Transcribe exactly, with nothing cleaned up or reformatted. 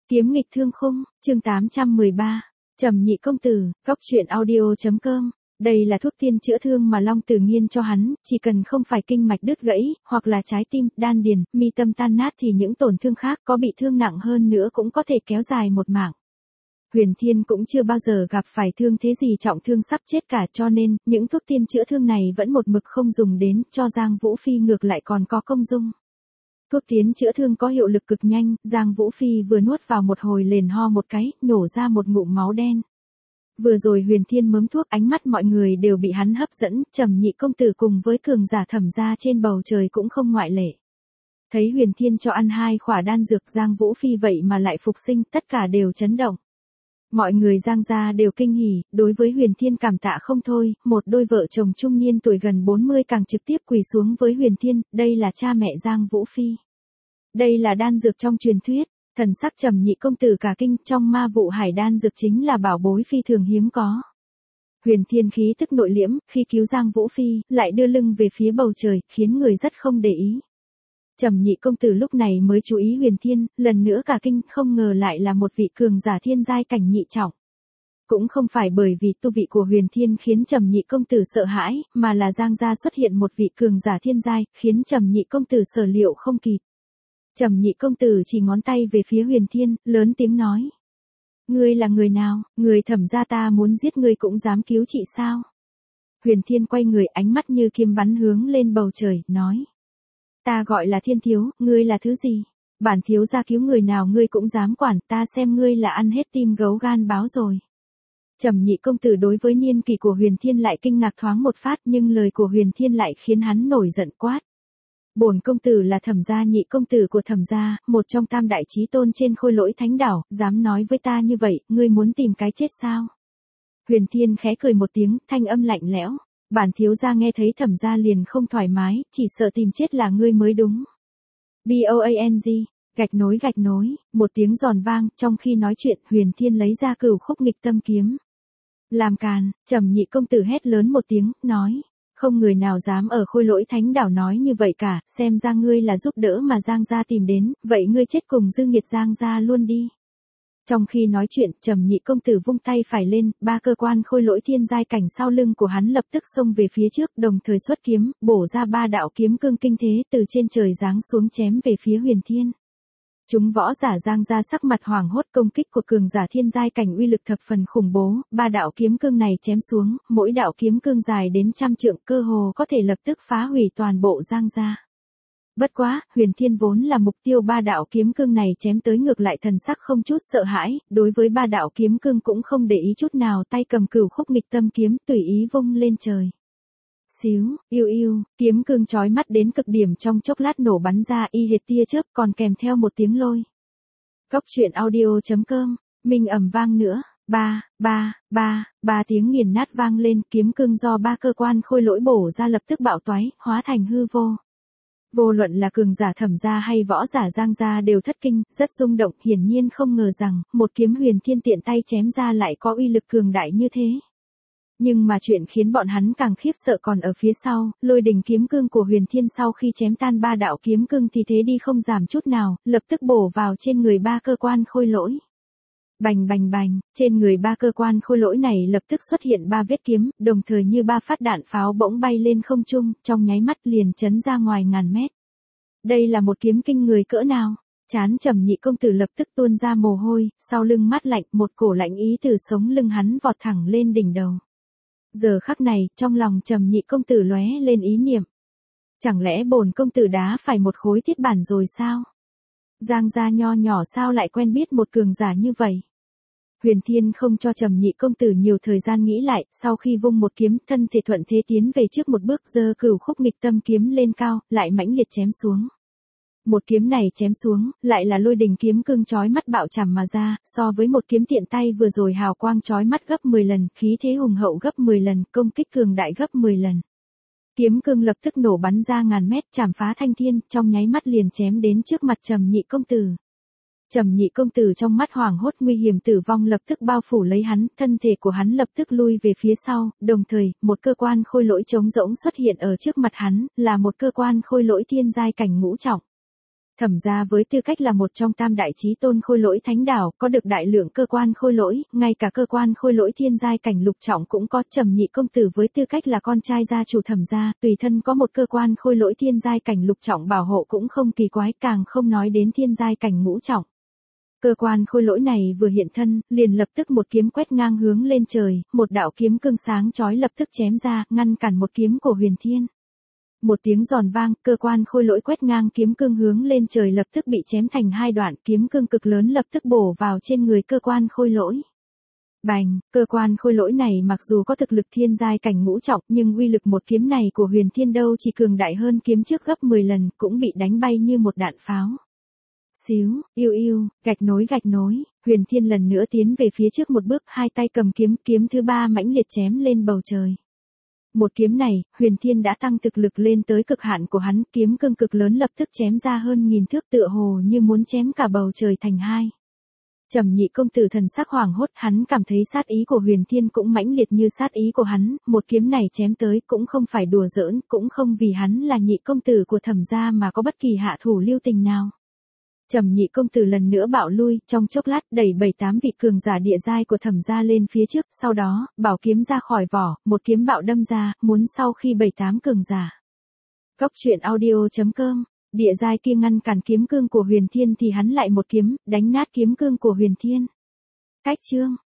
Kiếm nghịch thương khung, chương tám trăm mười ba. Trầm Nhị công tử, góc truyện audio chấm com. Đây là thuốc tiên chữa thương mà Long Tử Nghiên cho hắn, chỉ cần không phải kinh mạch đứt gãy, hoặc là trái tim, đan điền, mi tâm tan nát thì những tổn thương khác có bị thương nặng hơn nữa cũng có thể kéo dài một mạng. Huyền Thiên cũng chưa bao giờ gặp phải thương thế gì trọng thương sắp chết cả, cho nên, những thuốc tiên chữa thương này vẫn một mực không dùng đến, cho Giang Vũ Phi ngược lại còn có công dung. Thuốc tiến chữa thương có hiệu lực cực nhanh, Giang Vũ Phi vừa nuốt vào một hồi liền ho một cái, nhổ ra một ngụm máu đen. Vừa rồi Huyền Thiên mớm thuốc, ánh mắt mọi người đều bị hắn hấp dẫn, Trầm Nhị công tử cùng với cường giả Thẩm gia trên bầu trời cũng không ngoại lệ. Thấy Huyền Thiên cho ăn hai khỏa đan dược, Giang Vũ Phi vậy mà lại phục sinh, tất cả đều chấn động. Mọi người Giang gia đều kinh hỉ, đối với Huyền Thiên cảm tạ không thôi, một đôi vợ chồng trung niên tuổi gần bốn mươi càng trực tiếp quỳ xuống với Huyền Thiên, đây là cha mẹ Giang Vũ Phi. Đây là đan dược trong truyền thuyết, thần sắc Trầm Nhị công tử cả kinh, trong ma vụ hải đan dược chính là bảo bối phi thường hiếm có. Huyền Thiên khí tức nội liễm, khi cứu Giang Vũ Phi, lại đưa lưng về phía bầu trời, khiến người rất không để ý. Trầm Nhị công tử lúc này mới chú ý Huyền Thiên, lần nữa cả kinh, không ngờ lại là một vị cường giả thiên giai cảnh nhị trọng. Cũng không phải bởi vì tu vị của Huyền Thiên khiến Trầm Nhị công tử sợ hãi, mà là Giang gia xuất hiện một vị cường giả thiên giai, khiến Trầm Nhị công tử sở liệu không kịp. Trầm Nhị công tử chỉ ngón tay về phía Huyền Thiên, lớn tiếng nói: "Ngươi là người nào, người Thẩm gia ta muốn giết ngươi cũng dám cứu chị sao?" Huyền Thiên quay người, ánh mắt như kiếm bắn hướng lên bầu trời, nói: "Ta gọi là Thiên thiếu, ngươi là thứ gì? Bản thiếu gia cứu người nào ngươi cũng dám quản, ta xem ngươi là ăn hết tim gấu gan báo rồi." Trầm Nhị công tử đối với niên kỷ của Huyền Thiên lại kinh ngạc thoáng một phát, nhưng lời của Huyền Thiên lại khiến hắn nổi giận quát: "Bổn công tử là Thẩm gia nhị công tử của Thẩm gia, một trong tam đại chí tôn trên Khôi Lỗi Thánh đảo, dám nói với ta như vậy, ngươi muốn tìm cái chết sao?" Huyền Thiên khẽ cười một tiếng, thanh âm lạnh lẽo: "Bản thiếu gia nghe thấy Thẩm gia liền không thoải mái, chỉ sợ tìm chết là ngươi mới đúng." Boang, gạch nối gạch nối, một tiếng giòn vang, trong khi nói chuyện, Huyền Thiên lấy ra Cửu Khúc Nghịch Tâm kiếm. "Làm càn!" Trầm Nhị công tử hét lớn một tiếng, nói: "Không người nào dám ở Khôi Lỗi Thánh đảo nói như vậy cả, xem ra ngươi là giúp đỡ mà Giang gia tìm đến, vậy ngươi chết cùng dư nghiệt Giang gia luôn đi." Trong khi nói chuyện, Trầm Nhị công tử vung tay phải lên, ba cơ quan khôi lỗi thiên giai cảnh sau lưng của hắn lập tức xông về phía trước, đồng thời xuất kiếm, bổ ra ba đạo kiếm cương kinh thế từ trên trời giáng xuống chém về phía Huyền Thiên. Chúng võ giả Giang gia sắc mặt hoảng hốt, công kích của cường giả thiên giai cảnh uy lực thập phần khủng bố, ba đạo kiếm cương này chém xuống, mỗi đạo kiếm cương dài đến trăm trượng, cơ hồ có thể lập tức phá hủy toàn bộ Giang gia. Bất quá, Huyền Thiên vốn là mục tiêu ba đạo kiếm cương này chém tới, ngược lại thần sắc không chút sợ hãi, đối với ba đạo kiếm cương cũng không để ý chút nào, tay cầm Cửu Khúc Nghịch Tâm kiếm, tùy ý vung lên trời. Xíu, yêu yêu, kiếm cương chói mắt đến cực điểm, trong chốc lát nổ bắn ra y hệt tia chớp, còn kèm theo một tiếng lôi. Góc truyện audio chấm com, minh ầm vang nữa, ba, ba, ba, ba tiếng nghiền nát vang lên, kiếm cương do ba cơ quan khôi lỗi bổ ra lập tức bạo toái, hóa thành hư vô. Vô luận là cường giả Thẩm gia hay võ giả Giang gia đều thất kinh, rất rung động, hiển nhiên không ngờ rằng, một kiếm Huyền Thiên tiện tay chém ra lại có uy lực cường đại như thế. Nhưng mà chuyện khiến bọn hắn càng khiếp sợ còn ở phía sau, lôi đình kiếm cương của Huyền Thiên sau khi chém tan ba đạo kiếm cương thì thế đi không giảm chút nào, lập tức bổ vào trên người ba cơ quan khôi lỗi. Bành bành bành, trên người ba cơ quan khôi lỗi này lập tức xuất hiện ba vết kiếm, đồng thời như ba phát đạn pháo bỗng bay lên không trung, trong nháy mắt liền chấn ra ngoài ngàn mét. Đây là một kiếm kinh người cỡ nào? Trán Trầm Nhị công tử lập tức tuôn ra mồ hôi, sau lưng mát lạnh, một cổ lạnh ý từ sống lưng hắn vọt thẳng lên đỉnh đầu. Giờ khắc này, trong lòng Trầm Nhị công tử lóe lên ý niệm. Chẳng lẽ bổn công tử đá phải một khối thiết bản rồi sao? Giang gia nho nhỏ sao lại quen biết một cường giả như vậy? Huyền Thiên không cho Trầm Nhị công tử nhiều thời gian nghĩ lại, sau khi vung một kiếm, thân thể thuận thế tiến về trước một bước, giơ Cửu Khúc Nghịch Tâm kiếm lên cao, lại mãnh liệt chém xuống. Một kiếm này chém xuống, lại là lôi đình kiếm cương chói mắt bạo chằm mà ra, so với một kiếm tiện tay vừa rồi hào quang chói mắt gấp mười lần, khí thế hùng hậu gấp mười lần, công kích cường đại gấp mười lần. Kiếm cương lập tức nổ bắn ra ngàn mét, chảm phá thanh thiên, trong nháy mắt liền chém đến trước mặt Trầm Nhị công tử. Trầm Nhị công tử trong mắt hoảng hốt, nguy hiểm tử vong lập tức bao phủ lấy hắn, thân thể của hắn lập tức lui về phía sau, đồng thời, một cơ quan khôi lỗi trống rỗng xuất hiện ở trước mặt hắn, là một cơ quan khôi lỗi thiên giai cảnh ngũ trọng. Thẩm gia với tư cách là một trong tam đại chí tôn khôi lỗi thánh đảo, có được đại lượng cơ quan khôi lỗi, ngay cả cơ quan khôi lỗi thiên giai cảnh lục trọng cũng có. Trầm Nhị công tử với tư cách là con trai gia chủ Thẩm gia, tùy thân có một cơ quan khôi lỗi thiên giai cảnh lục trọng bảo hộ cũng không kỳ quái, càng không nói đến thiên giai cảnh ngũ trọng. Cơ quan khôi lỗi này vừa hiện thân, liền lập tức một kiếm quét ngang hướng lên trời, một đạo kiếm cương sáng chói lập tức chém ra, ngăn cản một kiếm của Huyền Thiên. Một tiếng giòn vang, cơ quan khôi lỗi quét ngang kiếm cương hướng lên trời lập tức bị chém thành hai đoạn, kiếm cương cực lớn lập tức bổ vào trên người cơ quan khôi lỗi. Bành, cơ quan khôi lỗi này mặc dù có thực lực thiên giai cảnh ngũ trọng, nhưng uy lực một kiếm này của Huyền Thiên đâu chỉ cường đại hơn kiếm trước gấp mười lần, cũng bị đánh bay như một đạn pháo. Xíu, yêu yêu, gạch nối gạch nối, Huyền Thiên lần nữa tiến về phía trước một bước, hai tay cầm kiếm, kiếm thứ ba mãnh liệt chém lên bầu trời. Một kiếm này, Huyền Thiên đã tăng thực lực lên tới cực hạn của hắn, kiếm cương cực lớn lập tức chém ra hơn nghìn thước, tựa hồ như muốn chém cả bầu trời thành hai. Trầm Nhị công tử thần sắc hoảng hốt, hắn cảm thấy sát ý của Huyền Thiên cũng mãnh liệt như sát ý của hắn, một kiếm này chém tới cũng không phải đùa giỡn, cũng không vì hắn là nhị công tử của Thẩm gia mà có bất kỳ hạ thủ lưu tình nào. Trầm Nhị công tử lần nữa bạo lui, trong chốc lát đẩy bảy tám vị cường giả địa giai của Thẩm gia lên phía trước, sau đó, bảo kiếm ra khỏi vỏ, một kiếm bạo đâm ra, muốn sau khi bảy tám cường giả. Góc truyện audio chấm com, địa giai kia ngăn cản kiếm cương của Huyền Thiên thì hắn lại một kiếm, đánh nát kiếm cương của Huyền Thiên. Cách chương